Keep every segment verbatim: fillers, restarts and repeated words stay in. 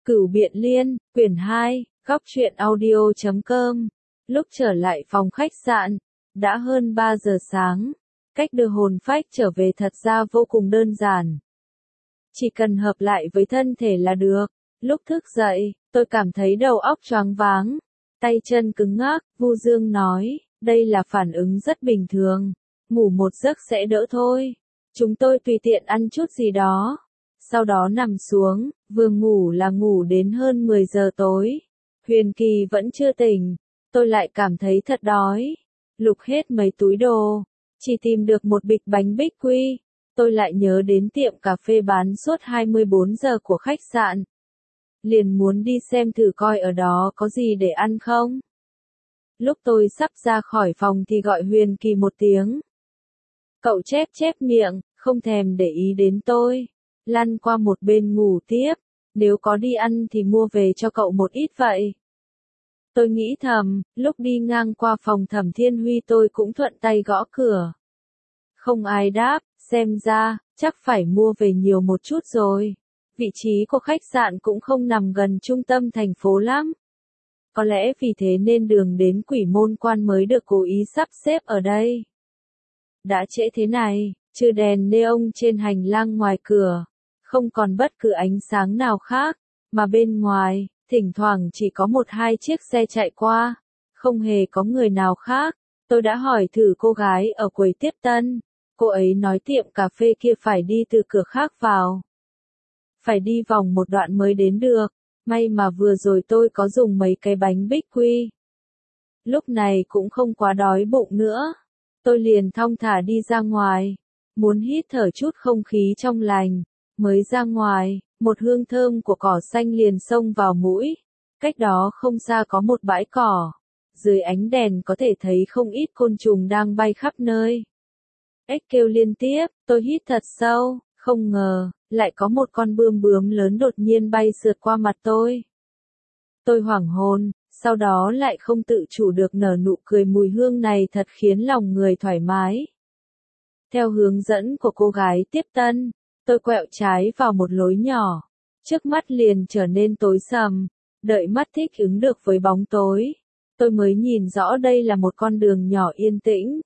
Cửu Biện Liên, quyển hai, góc truyện audio chấm com. Lúc trở lại phòng khách sạn, đã hơn ba giờ sáng. Cách đưa hồn phách trở về thật ra vô cùng đơn giản. Chỉ cần hợp lại với thân thể là được. Lúc thức dậy, tôi cảm thấy đầu óc choáng váng, tay chân cứng ngắc. Vu Dương nói, đây là phản ứng rất bình thường, ngủ một giấc sẽ đỡ thôi. Chúng tôi tùy tiện ăn chút gì đó, sau đó nằm xuống, vừa ngủ là ngủ đến hơn mười giờ tối. Huyền Kỳ vẫn chưa tỉnh, tôi lại cảm thấy thật đói. Lục hết mấy túi đồ, chỉ tìm được một bịch bánh bích quy. Tôi lại nhớ đến tiệm cà phê bán suốt hai mươi bốn giờ của khách sạn. Liền muốn đi xem thử coi ở đó có gì để ăn không. Lúc tôi sắp ra khỏi phòng thì gọi Huyền Kỳ một tiếng. Cậu chép chép miệng, không thèm để ý đến tôi. Lăn qua một bên ngủ tiếp, nếu có đi ăn thì mua về cho cậu một ít vậy. Tôi nghĩ thầm, lúc đi ngang qua phòng Thẩm Thiên Huy tôi cũng thuận tay gõ cửa. Không ai đáp, xem ra, chắc phải mua về nhiều một chút rồi. Vị trí của khách sạn cũng không nằm gần trung tâm thành phố lắm. Có lẽ vì thế nên đường đến Quỷ Môn Quan mới được cố ý sắp xếp ở đây. Đã trễ thế này, trừ đèn neon trên hành lang ngoài cửa, không còn bất cứ ánh sáng nào khác, mà bên ngoài, thỉnh thoảng chỉ có một hai chiếc xe chạy qua, không hề có người nào khác. Tôi đã hỏi thử cô gái ở quầy tiếp tân, cô ấy nói tiệm cà phê kia phải đi từ cửa khác vào. Phải đi vòng một đoạn mới đến được, may mà vừa rồi tôi có dùng mấy cái bánh bích quy. Lúc này cũng không quá đói bụng nữa, tôi liền thong thả đi ra ngoài, muốn hít thở chút không khí trong lành. Mới ra ngoài, một hương thơm của cỏ xanh liền xông vào mũi. Cách đó không xa có một bãi cỏ. Dưới ánh đèn có thể thấy không ít côn trùng đang bay khắp nơi. Ếch kêu liên tiếp, tôi hít thật sâu, không ngờ, lại có một con bươm bướm lớn đột nhiên bay sượt qua mặt tôi. Tôi hoảng hồn, sau đó lại không tự chủ được nở nụ cười, mùi hương này thật khiến lòng người thoải mái. Theo hướng dẫn của cô gái tiếp tân, tôi quẹo trái vào một lối nhỏ, trước mắt liền trở nên tối sầm, đợi mắt thích ứng được với bóng tối, tôi mới nhìn rõ đây là một con đường nhỏ yên tĩnh.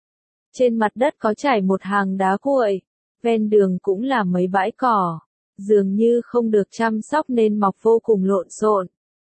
Trên mặt đất có trải một hàng đá cuội, ven đường cũng là mấy bãi cỏ, dường như không được chăm sóc nên mọc vô cùng lộn xộn,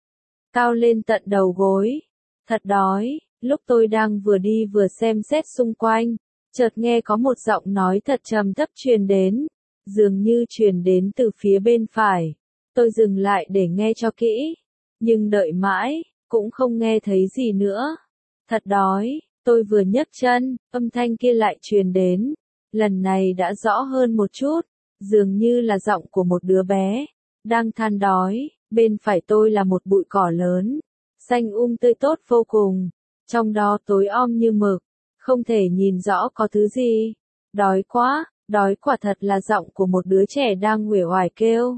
cao lên tận đầu gối. Thật đói, lúc tôi đang vừa đi vừa xem xét xung quanh, chợt nghe có một giọng nói thật trầm thấp truyền đến. Dường như truyền đến từ phía bên phải. Tôi dừng lại để nghe cho kỹ, nhưng đợi mãi, cũng không nghe thấy gì nữa. Thật đói, tôi vừa nhấc chân, âm thanh kia lại truyền đến. Lần này đã rõ hơn một chút, dường như là giọng của một đứa bé, đang than đói. Bên phải tôi là một bụi cỏ lớn, xanh um tươi tốt vô cùng, trong đó tối om như mực, không thể nhìn rõ có thứ gì. Đói quá. Đói quả thật là giọng của một đứa trẻ đang uể oải kêu.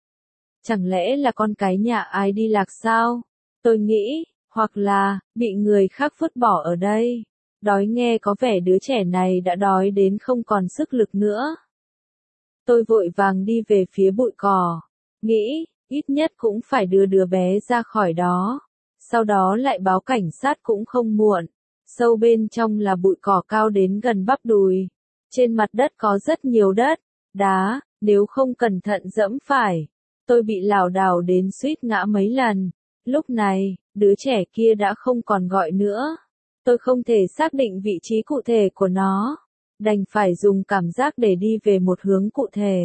Chẳng lẽ là con cái nhà ai đi lạc sao? Tôi nghĩ, hoặc là, bị người khác vứt bỏ ở đây. Đói nghe có vẻ đứa trẻ này đã đói đến không còn sức lực nữa. Tôi vội vàng đi về phía bụi cỏ, nghĩ, ít nhất cũng phải đưa đứa bé ra khỏi đó. Sau đó lại báo cảnh sát cũng không muộn. Sâu bên trong là bụi cỏ cao đến gần bắp đùi. Trên mặt đất có rất nhiều đất, đá, nếu không cẩn thận dẫm phải, tôi bị lảo đảo đến suýt ngã mấy lần. Lúc này, đứa trẻ kia đã không còn gọi nữa. Tôi không thể xác định vị trí cụ thể của nó, đành phải dùng cảm giác để đi về một hướng cụ thể.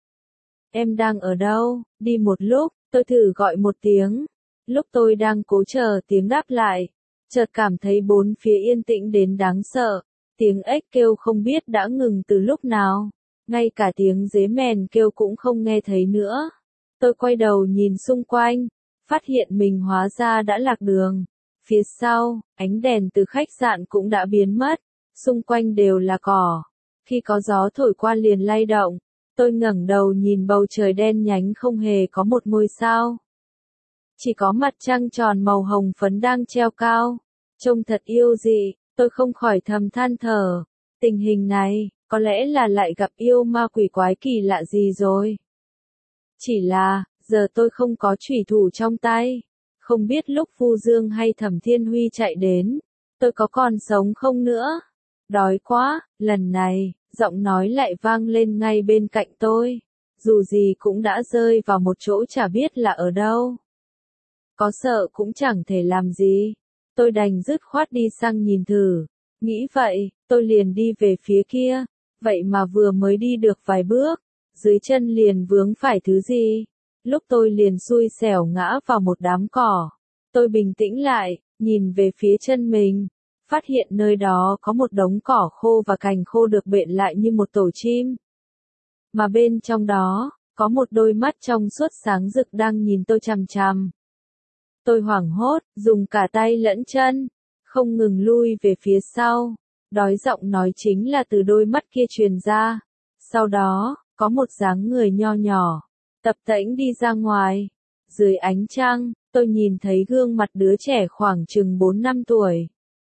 Em đang ở đâu? Đi một lúc, tôi thử gọi một tiếng. Lúc tôi đang cố chờ tiếng đáp lại, chợt cảm thấy bốn phía yên tĩnh đến đáng sợ. Tiếng ếch kêu không biết đã ngừng từ lúc nào, ngay cả tiếng dế mèn kêu cũng không nghe thấy nữa. Tôi quay đầu nhìn xung quanh, phát hiện mình hóa ra đã lạc đường. Phía sau, ánh đèn từ khách sạn cũng đã biến mất, xung quanh đều là cỏ. Khi có gió thổi qua liền lay động, tôi ngẩng đầu nhìn bầu trời đen nhánh không hề có một ngôi sao. Chỉ có mặt trăng tròn màu hồng phấn đang treo cao, trông thật yêu dị. Tôi không khỏi thầm than thở, tình hình này, có lẽ là lại gặp yêu ma quỷ quái kỳ lạ gì rồi. Chỉ là, Giờ tôi không có chủy thủ trong tay. Không biết lúc Vu Dương hay Thẩm Thiên Huy chạy đến, tôi có còn sống không nữa. Đói quá, lần này, giọng nói lại vang lên ngay bên cạnh tôi. Dù gì cũng đã rơi vào một chỗ chả biết là ở đâu. Có sợ cũng chẳng thể làm gì. Tôi đành dứt khoát đi sang nhìn thử. Nghĩ vậy, tôi liền đi về phía kia. Vậy mà vừa mới đi được vài bước, dưới chân liền vướng phải thứ gì. Lúc tôi liền xui xẻo ngã vào một đám cỏ. Tôi bình tĩnh lại, nhìn về phía chân mình. Phát hiện nơi đó có một đống cỏ khô và cành khô được bện lại như một tổ chim. Mà bên trong đó, có một đôi mắt trong suốt sáng rực đang nhìn tôi chằm chằm. Tôi hoảng hốt, dùng cả tay lẫn chân, không ngừng lui về phía sau. Đói giọng nói chính là từ đôi mắt kia truyền ra. Sau đó, có một dáng người nho nhỏ, tập tễnh đi ra ngoài. Dưới ánh trăng, tôi nhìn thấy gương mặt đứa trẻ khoảng chừng bốn năm tuổi.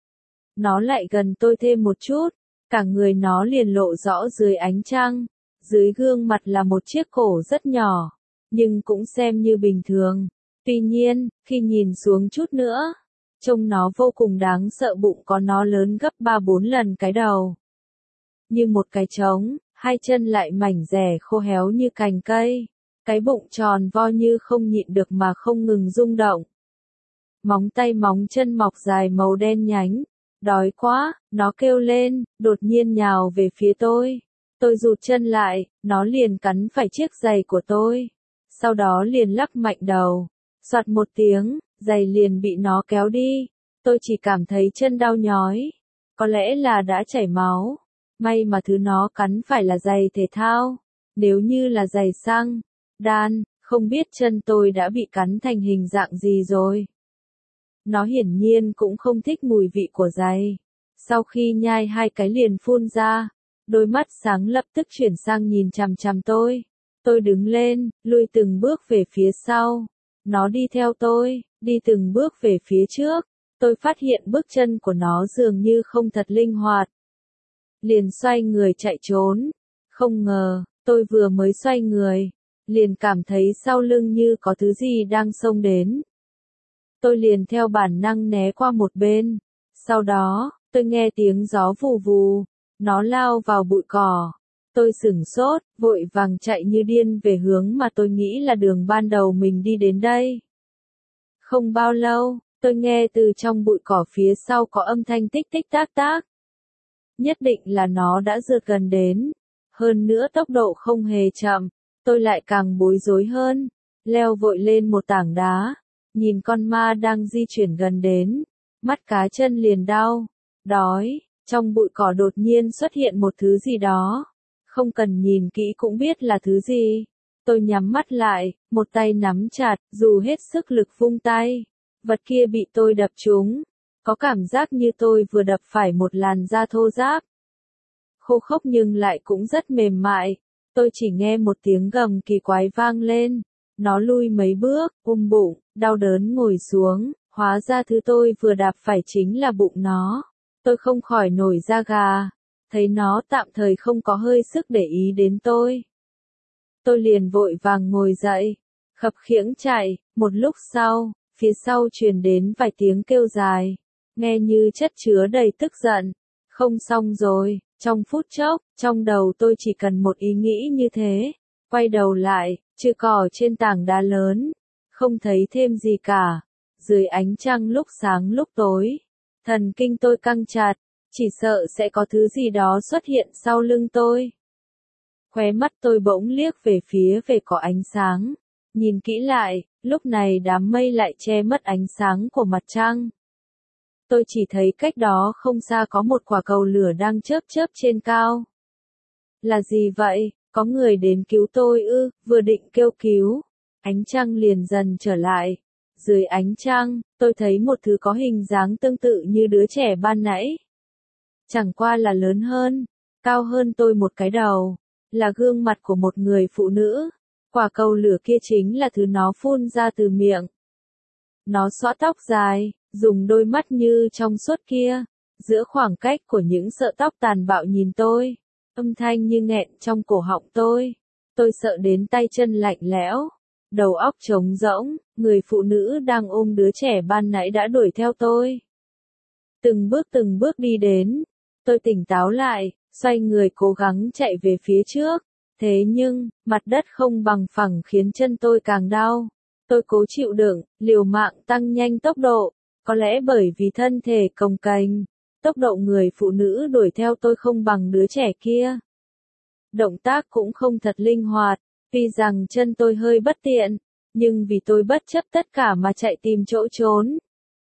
Nó lại gần tôi thêm một chút, cả người nó liền lộ rõ dưới ánh trăng. Dưới gương mặt là một chiếc cổ rất nhỏ, nhưng cũng xem như bình thường. Tuy nhiên, khi nhìn xuống chút nữa, trông nó vô cùng đáng sợ, bụng có nó lớn gấp ba bốn lần cái đầu. Như một cái trống, hai chân lại mảnh dẻ khô héo như cành cây. Cái bụng tròn vo như không nhịn được mà không ngừng rung động. Móng tay móng chân mọc dài màu đen nhánh. Đói quá, nó kêu lên, đột nhiên nhào về phía tôi. Tôi rụt chân lại, nó liền cắn phải chiếc giày của tôi. Sau đó liền lắc mạnh đầu. Soạt một tiếng, giày liền bị nó kéo đi. Tôi chỉ cảm thấy chân đau nhói. Có lẽ là đã chảy máu. May mà thứ nó cắn phải là giày thể thao. Nếu như là giày xăng, đan, không biết chân tôi đã bị cắn thành hình dạng gì rồi. Nó hiển nhiên cũng không thích mùi vị của giày. Sau khi nhai hai cái liền phun ra. Đôi mắt sáng lập tức chuyển sang nhìn chằm chằm tôi. Tôi đứng lên, lui từng bước về phía sau. Nó đi theo tôi, đi từng bước về phía trước. Tôi phát hiện bước chân của nó dường như không thật linh hoạt. Liền xoay người chạy trốn. Không ngờ, tôi vừa mới xoay người, liền cảm thấy sau lưng như có thứ gì đang xông đến. Tôi liền theo bản năng né qua một bên. Sau đó, tôi nghe tiếng gió vù vù. Nó lao vào bụi cỏ. Tôi sửng sốt, vội vàng chạy như điên về hướng mà tôi nghĩ là đường ban đầu mình đi đến đây. Không bao lâu, tôi nghe từ trong bụi cỏ phía sau có âm thanh tích tích tác tác. Nhất định là nó đã rượt gần đến. Hơn nữa tốc độ không hề chậm. Tôi lại càng bối rối hơn. Leo vội lên một tảng đá. Nhìn con ma đang di chuyển gần đến. Mắt cá chân liền đau. Đói. Trong bụi cỏ đột nhiên xuất hiện một thứ gì đó. Không cần nhìn kỹ cũng biết là thứ gì. Tôi nhắm mắt lại, một tay nắm chặt, dù hết sức lực vung tay. Vật kia bị tôi đập trúng. Có cảm giác như tôi vừa đập phải một làn da thô ráp. Khô khốc nhưng lại cũng rất mềm mại. Tôi chỉ nghe một tiếng gầm kỳ quái vang lên. Nó lui mấy bước, ôm bụng, đau đớn ngồi xuống. Hóa ra thứ tôi vừa đạp phải chính là bụng nó. Tôi không khỏi nổi da gà. Thấy nó tạm thời không có hơi sức để ý đến tôi. Tôi liền vội vàng ngồi dậy. Khập khiễng chạy. Một lúc sau, phía sau truyền đến vài tiếng kêu dài. Nghe như chất chứa đầy tức giận. Không xong rồi. Trong phút chốc, trong đầu tôi chỉ cần một ý nghĩ như thế. Quay đầu lại, chư cỏ trên tảng đá lớn. Không thấy thêm gì cả. Dưới ánh trăng lúc sáng lúc tối. Thần kinh tôi căng chặt. Chỉ sợ sẽ có thứ gì đó xuất hiện sau lưng tôi. Khóe mắt tôi bỗng liếc về phía về có ánh sáng. Nhìn kỹ lại, lúc này đám mây lại che mất ánh sáng của mặt trăng. Tôi chỉ thấy cách đó không xa có một quả cầu lửa đang chớp chớp trên cao. Là gì vậy? Có người đến cứu tôi ư? Vừa định kêu cứu. Ánh trăng liền dần trở lại. Dưới ánh trăng, tôi thấy một thứ có hình dáng tương tự như đứa trẻ ban nãy. Chẳng qua là lớn hơn, cao hơn tôi một cái đầu. Là gương mặt của một người phụ nữ. Quả cầu lửa kia chính là thứ nó phun ra từ miệng. Nó xõa tóc dài, dùng đôi mắt như trong suốt kia. Giữa khoảng cách của những sợi tóc tàn bạo nhìn tôi. Âm thanh như nghẹn trong cổ họng tôi. Tôi sợ đến tay chân lạnh lẽo. đầu óc trống rỗng, người phụ nữ đang ôm đứa trẻ ban nãy đã đuổi theo tôi. Từng bước từng bước đi đến, tôi tỉnh táo lại, xoay người cố gắng chạy về phía trước. Thế nhưng, mặt đất không bằng phẳng khiến chân tôi càng đau. Tôi cố chịu đựng, liều mạng tăng nhanh tốc độ. Có lẽ bởi vì thân thể cồng kềnh, tốc độ người phụ nữ đuổi theo tôi không bằng đứa trẻ kia. Động tác cũng không thật linh hoạt, vì rằng chân tôi hơi bất tiện, nhưng vì tôi bất chấp tất cả mà chạy tìm chỗ trốn,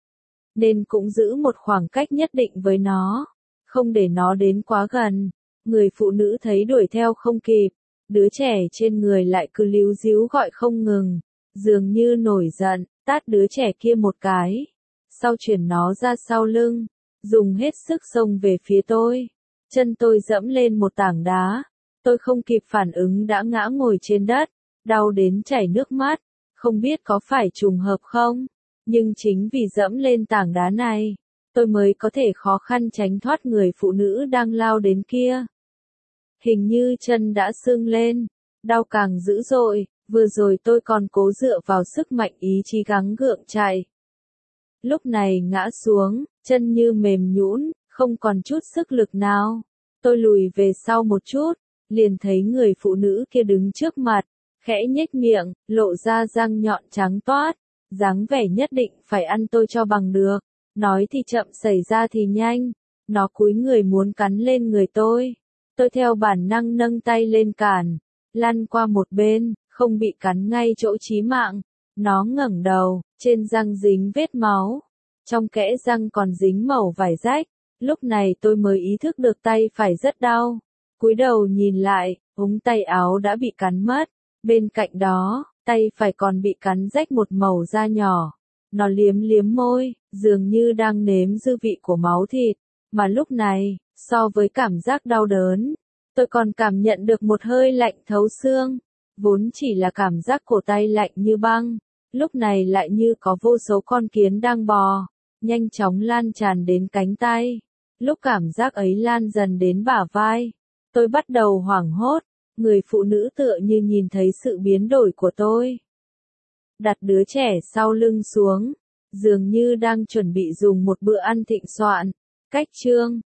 nên cũng giữ một khoảng cách nhất định với nó, không để nó đến quá gần. Người phụ nữ thấy đuổi theo không kịp, đứa trẻ trên người lại cứ líu díu gọi không ngừng, dường như nổi giận, tát đứa trẻ kia một cái, sau chuyển nó ra sau lưng, dùng hết sức xông về phía tôi. Chân tôi dẫm lên một tảng đá, tôi không kịp phản ứng đã ngã ngồi trên đất, đau đến chảy nước mắt, không biết có phải trùng hợp không, nhưng chính vì dẫm lên tảng đá này, tôi mới có thể khó khăn tránh thoát người phụ nữ đang lao đến kia. Hình như chân đã sưng lên, đau càng dữ dội, vừa rồi tôi còn cố dựa vào sức mạnh ý chí gắng gượng chạy. Lúc này ngã xuống, chân như mềm nhũn, không còn chút sức lực nào. Tôi lùi về sau một chút, liền thấy người phụ nữ kia đứng trước mặt, khẽ nhếch miệng, lộ ra răng nhọn trắng toát, dáng vẻ nhất định phải ăn tôi cho bằng được. Nói thì chậm xảy ra thì nhanh, nó cúi người muốn cắn lên người tôi. Tôi theo bản năng nâng tay lên cản, lăn qua một bên, không bị cắn ngay chỗ chí mạng. Nó ngẩng đầu, trên răng dính vết máu, trong kẽ răng còn dính mẩu vải rách. Lúc này tôi mới ý thức được tay phải rất đau. Cúi đầu nhìn lại, ống tay áo đã bị cắn mất. Bên cạnh đó, tay phải còn bị cắn rách một mẩu da nhỏ. Nó liếm liếm môi, dường như đang nếm dư vị của máu thịt. Mà lúc này, so với cảm giác đau đớn, tôi còn cảm nhận được một hơi lạnh thấu xương. Vốn chỉ là cảm giác cổ tay lạnh như băng, lúc này lại như có vô số con kiến đang bò, nhanh chóng lan tràn đến cánh tay. Lúc cảm giác ấy lan dần đến bả vai, tôi bắt đầu hoảng hốt, người phụ nữ tựa như nhìn thấy sự biến đổi của tôi. Đặt đứa trẻ sau lưng xuống, dường như đang chuẩn bị dùng một bữa ăn thịnh soạn. Cách chương